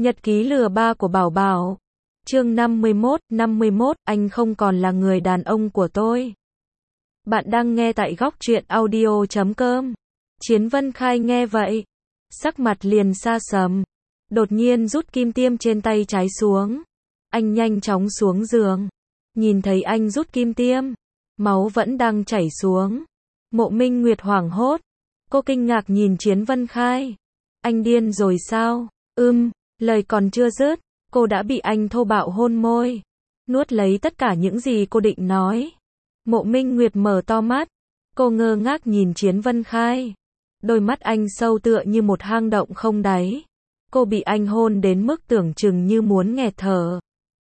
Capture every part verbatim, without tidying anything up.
Nhật ký lừa ba của Bảo Bảo. Chương năm mươi mốt, năm mươi mốt, anh không còn là người đàn ông của tôi. Bạn đang nghe tại góc truyện audio chấm com. Chiến Vân Khai nghe vậy, sắc mặt liền sa sầm, đột nhiên rút kim tiêm trên tay trái xuống. Anh nhanh chóng xuống giường, nhìn thấy anh rút kim tiêm, máu vẫn đang chảy xuống. Mộ Minh Nguyệt hoảng hốt, cô kinh ngạc nhìn Chiến Vân Khai. Anh điên rồi sao? Ưm, lời còn chưa dứt, cô đã bị anh thô bạo hôn môi, nuốt lấy tất cả những gì cô định nói. Mộ Minh Nguyệt mở to mắt, cô ngơ ngác nhìn Chiến Vân Khai. Đôi mắt anh sâu tựa như một hang động không đáy. Cô bị anh hôn đến mức tưởng chừng như muốn nghẹt thở.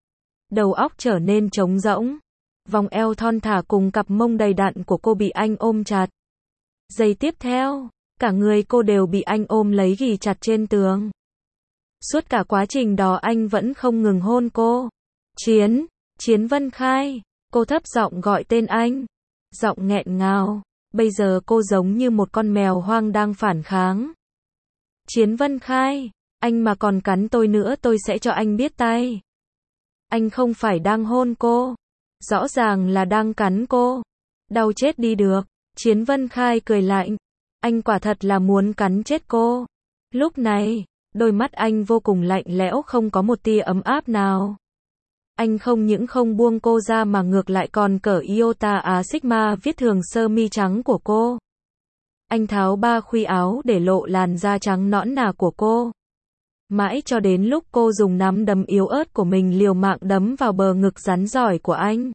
Đầu óc trở nên trống rỗng. Vòng eo thon thả cùng cặp mông đầy đặn của cô bị anh ôm chặt. Giây tiếp theo, cả người cô đều bị anh ôm lấy ghì chặt trên tường. Suốt cả quá trình đó anh vẫn không ngừng hôn cô. Chiến, Chiến Vân Khai, cô thấp giọng gọi tên anh. Giọng nghẹn ngào, bây giờ cô giống như một con mèo hoang đang phản kháng. Chiến Vân Khai, anh mà còn cắn tôi nữa tôi sẽ cho anh biết tay. Anh không phải đang hôn cô, rõ ràng là đang cắn cô. Đau chết đi được. Chiến Vân Khai cười lạnh. Anh quả thật là muốn cắn chết cô. Lúc này, đôi mắt anh vô cùng lạnh lẽo không có một tia ấm áp nào. Anh không những không buông cô ra mà ngược lại còn cởi Iota Á Sigma viết thường sơ mi trắng của cô. Anh tháo ba khuy áo để lộ làn da trắng nõn nà của cô. Mãi cho đến lúc cô dùng nắm đấm yếu ớt của mình liều mạng đấm vào bờ ngực rắn giỏi của anh.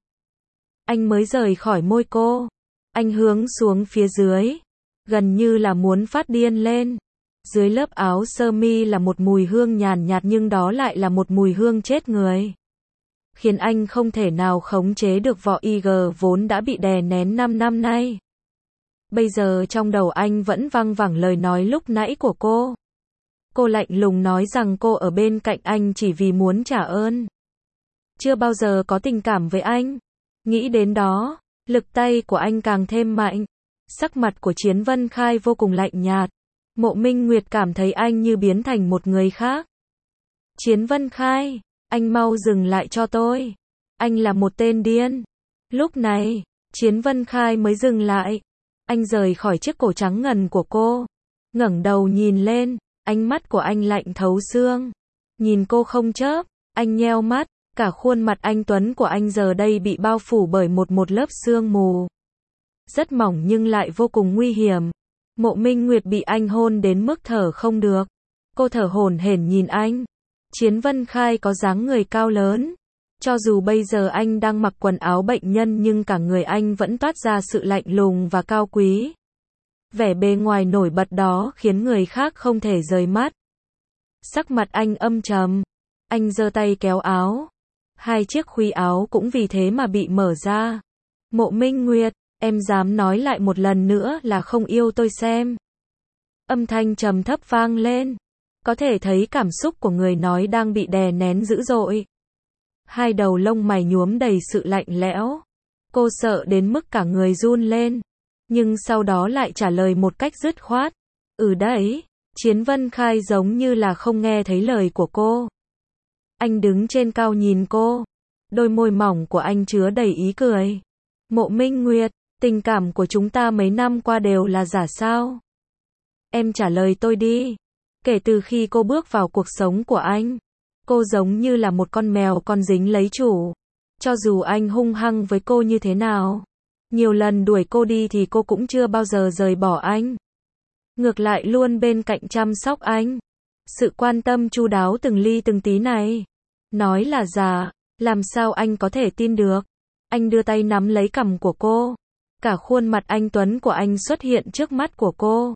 Anh mới rời khỏi môi cô. Anh hướng xuống phía dưới, gần như là muốn phát điên lên. Dưới lớp áo sơ mi là một mùi hương nhàn nhạt nhưng đó lại là một mùi hương chết người. Khiến anh không thể nào khống chế được vỏ i giê vốn đã bị đè nén năm năm nay. Bây giờ trong đầu anh vẫn văng vẳng lời nói lúc nãy của cô. Cô lạnh lùng nói rằng cô ở bên cạnh anh chỉ vì muốn trả ơn. Chưa bao giờ có tình cảm với anh. Nghĩ đến đó, lực tay của anh càng thêm mạnh. Sắc mặt của Chiến Vân Khai vô cùng lạnh nhạt. Mộ Minh Nguyệt cảm thấy anh như biến thành một người khác. Chiến Vân Khai, anh mau dừng lại cho tôi. Anh là một tên điên. Lúc này, Chiến Vân Khai mới dừng lại. Anh rời khỏi chiếc cổ trắng ngần của cô. Ngẩng đầu nhìn lên, ánh mắt của anh lạnh thấu xương. Nhìn cô không chớp, anh nheo mắt. Cả khuôn mặt anh tuấn của anh giờ đây bị bao phủ bởi một một lớp sương mù. Rất mỏng nhưng lại vô cùng nguy hiểm. Mộ Minh Nguyệt bị anh hôn đến mức thở không được. Cô thở hổn hển nhìn anh. Chiến Vân Khai có dáng người cao lớn. Cho dù bây giờ anh đang mặc quần áo bệnh nhân nhưng cả người anh vẫn toát ra sự lạnh lùng và cao quý. Vẻ bề ngoài nổi bật đó khiến người khác không thể rời mắt. Sắc mặt anh âm trầm. Anh giơ tay kéo áo. Hai chiếc khuy áo cũng vì thế mà bị mở ra. Mộ Minh Nguyệt, em dám nói lại một lần nữa là không yêu tôi xem. Âm thanh trầm thấp vang lên. Có thể thấy cảm xúc của người nói đang bị đè nén dữ dội. Hai đầu lông mày nhuốm đầy sự lạnh lẽo. Cô sợ đến mức cả người run lên. Nhưng sau đó lại trả lời một cách dứt khoát. Ừ đấy. Chiến Vân Khai giống như là không nghe thấy lời của cô. Anh đứng trên cao nhìn cô. Đôi môi mỏng của anh chứa đầy ý cười. Mộ Minh Nguyệt, tình cảm của chúng ta mấy năm qua đều là giả sao? Em trả lời tôi đi. Kể từ khi cô bước vào cuộc sống của anh, cô giống như là một con mèo con dính lấy chủ. Cho dù anh hung hăng với cô như thế nào, nhiều lần đuổi cô đi thì cô cũng chưa bao giờ rời bỏ anh. Ngược lại luôn bên cạnh chăm sóc anh. Sự quan tâm chu đáo từng ly từng tí này. Nói là giả, làm sao anh có thể tin được? Anh đưa tay nắm lấy cằm của cô. Cả khuôn mặt anh tuấn của anh xuất hiện trước mắt của cô.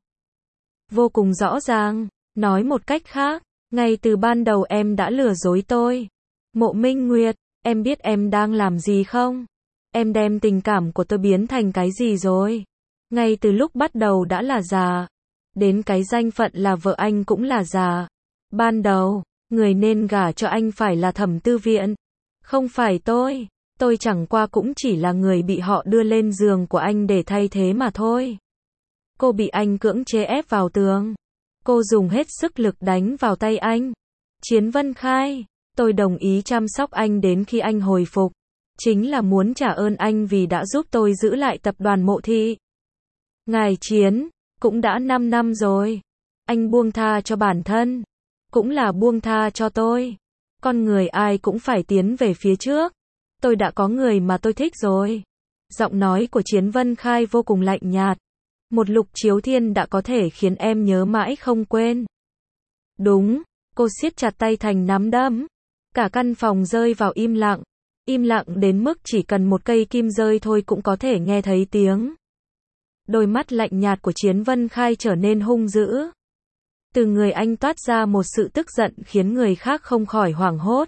Vô cùng rõ ràng, nói một cách khác, ngay từ ban đầu em đã lừa dối tôi. Mộ Minh Nguyệt, em biết em đang làm gì không? Em đem tình cảm của tôi biến thành cái gì rồi? Ngay từ lúc bắt đầu đã là giả. Đến cái danh phận là vợ anh cũng là giả. Ban đầu, người nên gả cho anh phải là Thẩm Tư Viện. Không phải tôi. Tôi chẳng qua cũng chỉ là người bị họ đưa lên giường của anh để thay thế mà thôi. Cô bị anh cưỡng chế ép vào tường. Cô dùng hết sức lực đánh vào tay anh. Chiến Vân Khai, tôi đồng ý chăm sóc anh đến khi anh hồi phục. Chính là muốn trả ơn anh vì đã giúp tôi giữ lại tập đoàn Mộ Thị. Ngài Chiến, cũng đã năm năm rồi. Anh buông tha cho bản thân. Cũng là buông tha cho tôi. Con người ai cũng phải tiến về phía trước. Tôi đã có người mà tôi thích rồi. Giọng nói của Chiến Vân Khai vô cùng lạnh nhạt. Một Lục Chiếu Thiên đã có thể khiến em nhớ mãi không quên. Đúng, cô siết chặt tay thành nắm đấm. Cả căn phòng rơi vào im lặng. Im lặng đến mức chỉ cần một cây kim rơi thôi cũng có thể nghe thấy tiếng. Đôi mắt lạnh nhạt của Chiến Vân Khai trở nên hung dữ. Từ người anh toát ra một sự tức giận khiến người khác không khỏi hoảng hốt.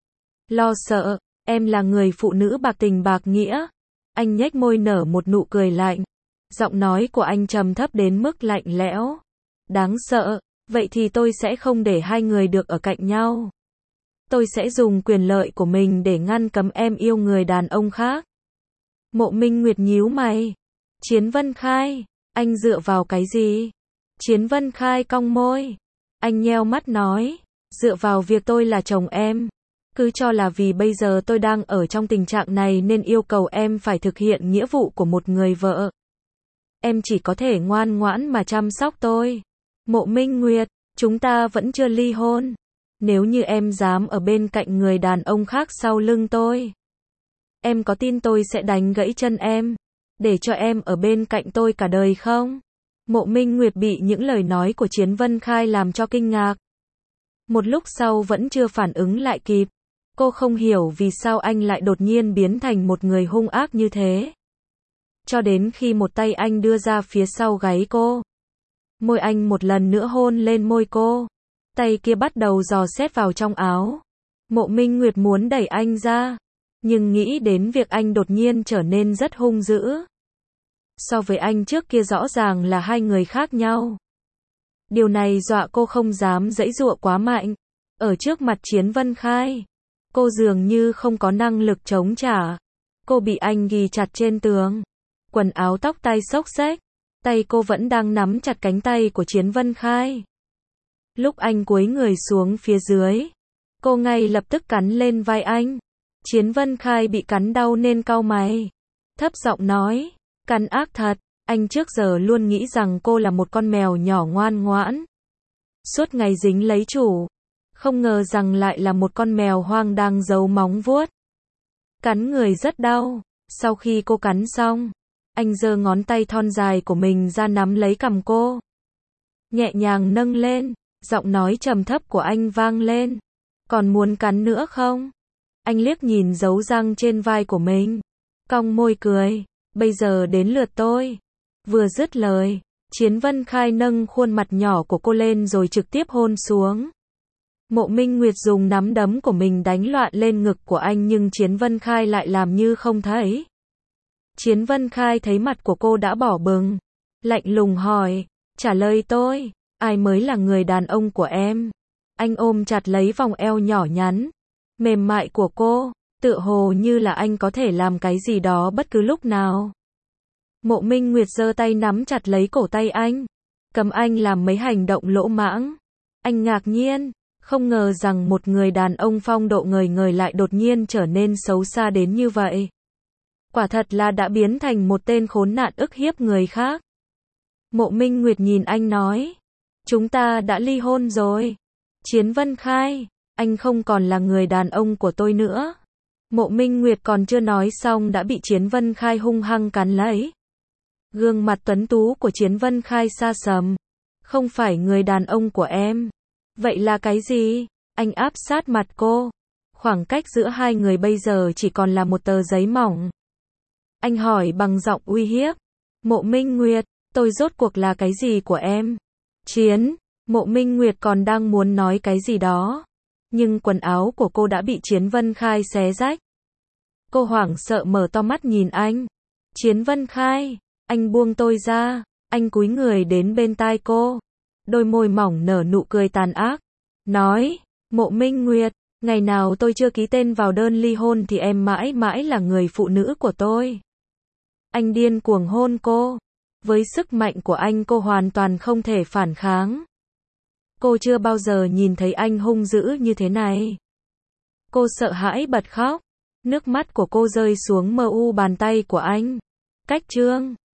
Lo sợ, em là người phụ nữ bạc tình bạc nghĩa. Anh nhếch môi nở một nụ cười lạnh. Giọng nói của anh trầm thấp đến mức lạnh lẽo. Đáng sợ, vậy thì tôi sẽ không để hai người được ở cạnh nhau. Tôi sẽ dùng quyền lợi của mình để ngăn cấm em yêu người đàn ông khác. Mộ Minh Nguyệt nhíu mày. Chiến Vân Khai, anh dựa vào cái gì? Chiến Vân Khai cong môi. Anh nheo mắt nói, dựa vào việc tôi là chồng em. Cứ cho là vì bây giờ tôi đang ở trong tình trạng này nên yêu cầu em phải thực hiện nghĩa vụ của một người vợ. Em chỉ có thể ngoan ngoãn mà chăm sóc tôi. Mộ Minh Nguyệt, chúng ta vẫn chưa ly hôn. Nếu như em dám ở bên cạnh người đàn ông khác sau lưng tôi, em có tin tôi sẽ đánh gãy chân em, để cho em ở bên cạnh tôi cả đời không? Mộ Minh Nguyệt bị những lời nói của Chiến Vân Khai làm cho kinh ngạc. Một lúc sau vẫn chưa phản ứng lại kịp. Cô không hiểu vì sao anh lại đột nhiên biến thành một người hung ác như thế. Cho đến khi một tay anh đưa ra phía sau gáy cô. Môi anh một lần nữa hôn lên môi cô. Tay kia bắt đầu dò xét vào trong áo. Mộ Minh Nguyệt muốn đẩy anh ra. Nhưng nghĩ đến việc anh đột nhiên trở nên rất hung dữ. So với anh trước kia rõ ràng là hai người khác nhau. Điều này dọa cô không dám giãy giụa quá mạnh. Ở trước mặt Chiến Vân Khai, cô dường như không có năng lực chống trả. Cô bị anh ghi chặt trên tường. Quần áo tóc tai xốc xếch. Tay cô vẫn đang nắm chặt cánh tay của Chiến Vân Khai. Lúc anh cúi người xuống phía dưới, cô ngay lập tức cắn lên vai anh. Chiến Vân Khai bị cắn đau nên cau mày. Thấp giọng nói, cắn ác thật, anh trước giờ luôn nghĩ rằng cô là một con mèo nhỏ ngoan ngoãn. Suốt ngày dính lấy chủ. Không ngờ rằng lại là một con mèo hoang đang giấu móng vuốt. Cắn người rất đau. Sau khi cô cắn xong, anh giơ ngón tay thon dài của mình ra nắm lấy cằm cô. Nhẹ nhàng nâng lên, giọng nói trầm thấp của anh vang lên. Còn muốn cắn nữa không? Anh liếc nhìn dấu răng trên vai của mình. Cong môi cười. Bây giờ đến lượt tôi. Vừa dứt lời, Chiến Vân Khai nâng khuôn mặt nhỏ của cô lên rồi trực tiếp hôn xuống. Mộ Minh Nguyệt dùng nắm đấm của mình đánh loạn lên ngực của anh nhưng Chiến Vân Khai lại làm như không thấy. Chiến Vân Khai thấy mặt của cô đã đỏ bừng. Lạnh lùng hỏi, trả lời tôi, ai mới là người đàn ông của em? Anh ôm chặt lấy vòng eo nhỏ nhắn, mềm mại của cô, tựa hồ như là anh có thể làm cái gì đó bất cứ lúc nào. Mộ Minh Nguyệt giơ tay nắm chặt lấy cổ tay anh, cầm anh làm mấy hành động lỗ mãng. Anh ngạc nhiên, không ngờ rằng một người đàn ông phong độ ngời ngời lại đột nhiên trở nên xấu xa đến như vậy. Quả thật là đã biến thành một tên khốn nạn ức hiếp người khác. Mộ Minh Nguyệt nhìn anh nói, chúng ta đã ly hôn rồi. Chiến Vân Khai, anh không còn là người đàn ông của tôi nữa. Mộ Minh Nguyệt còn chưa nói xong đã bị Chiến Vân Khai hung hăng cắn lấy. Gương mặt tuấn tú của Chiến Vân Khai sa sầm. Không phải người đàn ông của em. Vậy là cái gì? Anh áp sát mặt cô. Khoảng cách giữa hai người bây giờ chỉ còn là một tờ giấy mỏng. Anh hỏi bằng giọng uy hiếp. Mộ Minh Nguyệt, tôi rốt cuộc là cái gì của em? Chiến, Mộ Minh Nguyệt còn đang muốn nói cái gì đó. Nhưng quần áo của cô đã bị Chiến Vân Khai xé rách. Cô hoảng sợ mở to mắt nhìn anh. Chiến Vân Khai, anh buông tôi ra. Anh cúi người đến bên tai cô. Đôi môi mỏng nở nụ cười tàn ác. Nói, Mộ Minh Nguyệt, ngày nào tôi chưa ký tên vào đơn ly hôn thì em mãi mãi là người phụ nữ của tôi. Anh điên cuồng hôn cô. Với sức mạnh của anh cô hoàn toàn không thể phản kháng. Cô chưa bao giờ nhìn thấy anh hung dữ như thế này. Cô sợ hãi bật khóc. Nước mắt của cô rơi xuống mờ u bàn tay của anh. Cách Trương.